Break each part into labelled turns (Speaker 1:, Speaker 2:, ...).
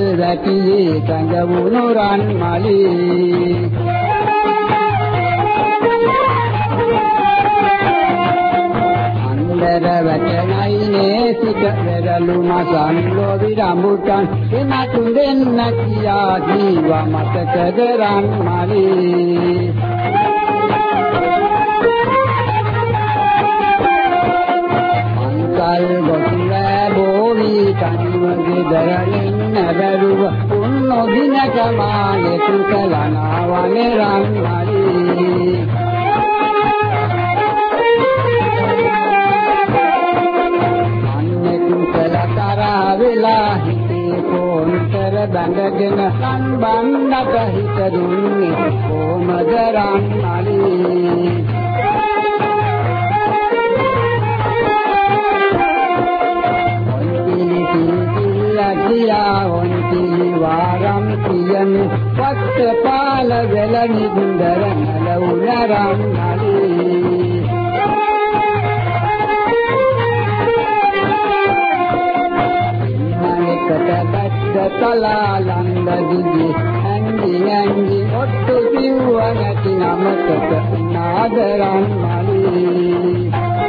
Speaker 1: වැටියේ කඳවුණු රන් මලී අන්දර වැටෙනයිනේ සිට වෙරළු මසන් ලොවි රඹුටන් එනතු දෙන්න කියා ජීවා මතකද රන් මලී කල් ගොතුල බෝවි කන්වගේ දරලින් නැබරුව උන්නොදිනක මාගේ සුකලනා වනේ රන් මලී අන්නේ කුසල තරා වෙලා හිතේ කොන්තර බැඳගෙන රන් බණ්ඩක හිත දුන්නේ කොමද රන් මලී වන්ති වාරම් කියන් පත්ත පාල වෙල නින්දර නලුනරම් නලී මනිකට බද්ද තලාලන්ද දිවි ඇංගි ඔට්ටු දිව්ව නැති නමකට නාදරම් නලී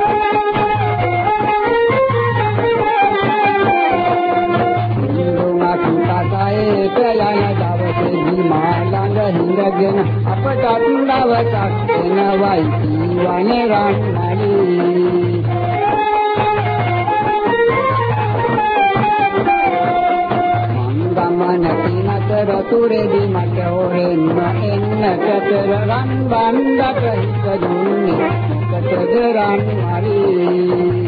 Speaker 1: යන දවසේදී මා ළඟ හිඳගෙන අපට අඳවසක් එනවයි වනේ රන් මලී මංගමන කිනතර තුරේදී මට හොරෙන්න එන්නකට රන් බණ්ඩක හිත දුන්නේ මොකටද රන් Malee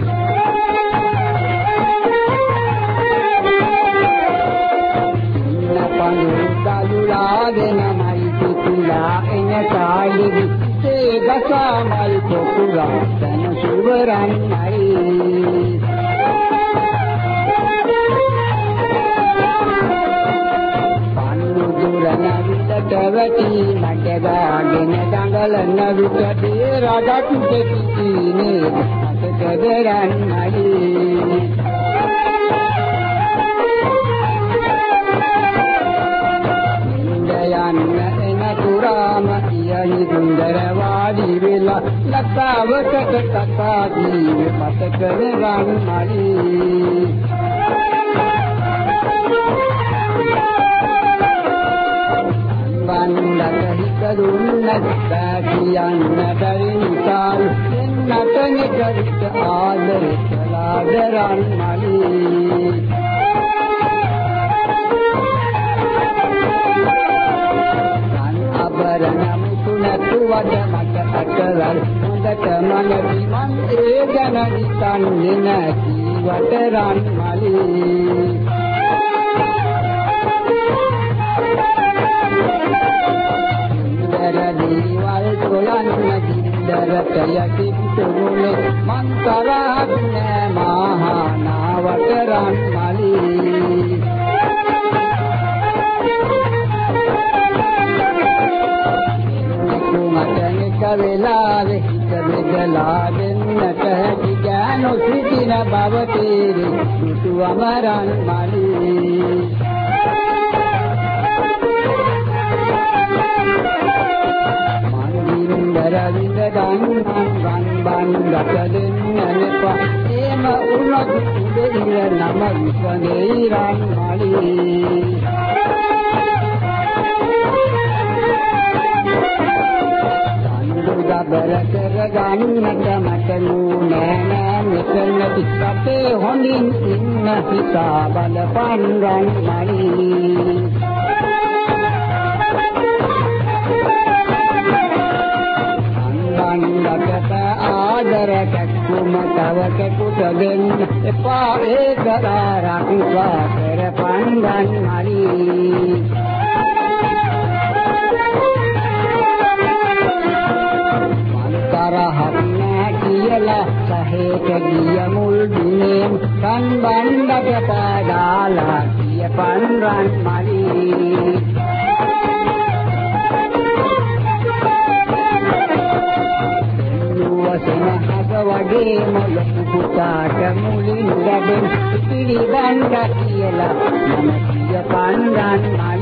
Speaker 1: daluladena mai tutula enya kaali se gasa mal kokura tan suvaran mai panu durana vitavati nagadagen dangalana vitade ragat tekine atadaran mai යනි දුන්දර වාඩි වෙලා ලතාවකට කතා දී මතක රන් මලී බණ්ඩක හිත දුන්නත් කියන්න බැරි නිසා එන්නට නිකරිට ආදරේ කළාද රන් මලී අබරණම් තුනතුවට මට අකලල් හොඳට මනවි මන් ඒ ගැන හිතන්නේ නැති වටරන් මලී දරදීවල් කොලන්න දින්දරට යටින් තුරුනේ මන් තරහක් නෑ මහා වටරන් මලී වෙලාවෙ හිත බෙදලා දෙන්නට හැකි ගානෝ සිටින බව තේරි සුතු අමරන් මලී මන්දින්දර විඳ ගන්නන් රන් බණ්ඩක දෙන්නනපා එම උනත් දෙන්න නම විසනේ රන් මලී බර කර ගන්නට මට නෑ මෙතන පිටේ හොඳින් ඉන්න හිතා බලපන් රන් මලී අන්දකට ආදර කැක්කුම තව කෙකුට දෙන්න එපා ඒ කරාරක් කරපන් රන් මලී තරහක් නෑ කියලා සහේක ගිය මුල් දිනේ කන් බණ්ඩක පාදාලා කියපන් රන් මලී නුවසන හද වගේම ලොකු පුතාට මුලින් ගැදෙන පිළිගන්න කියලා මම කියපන් රන්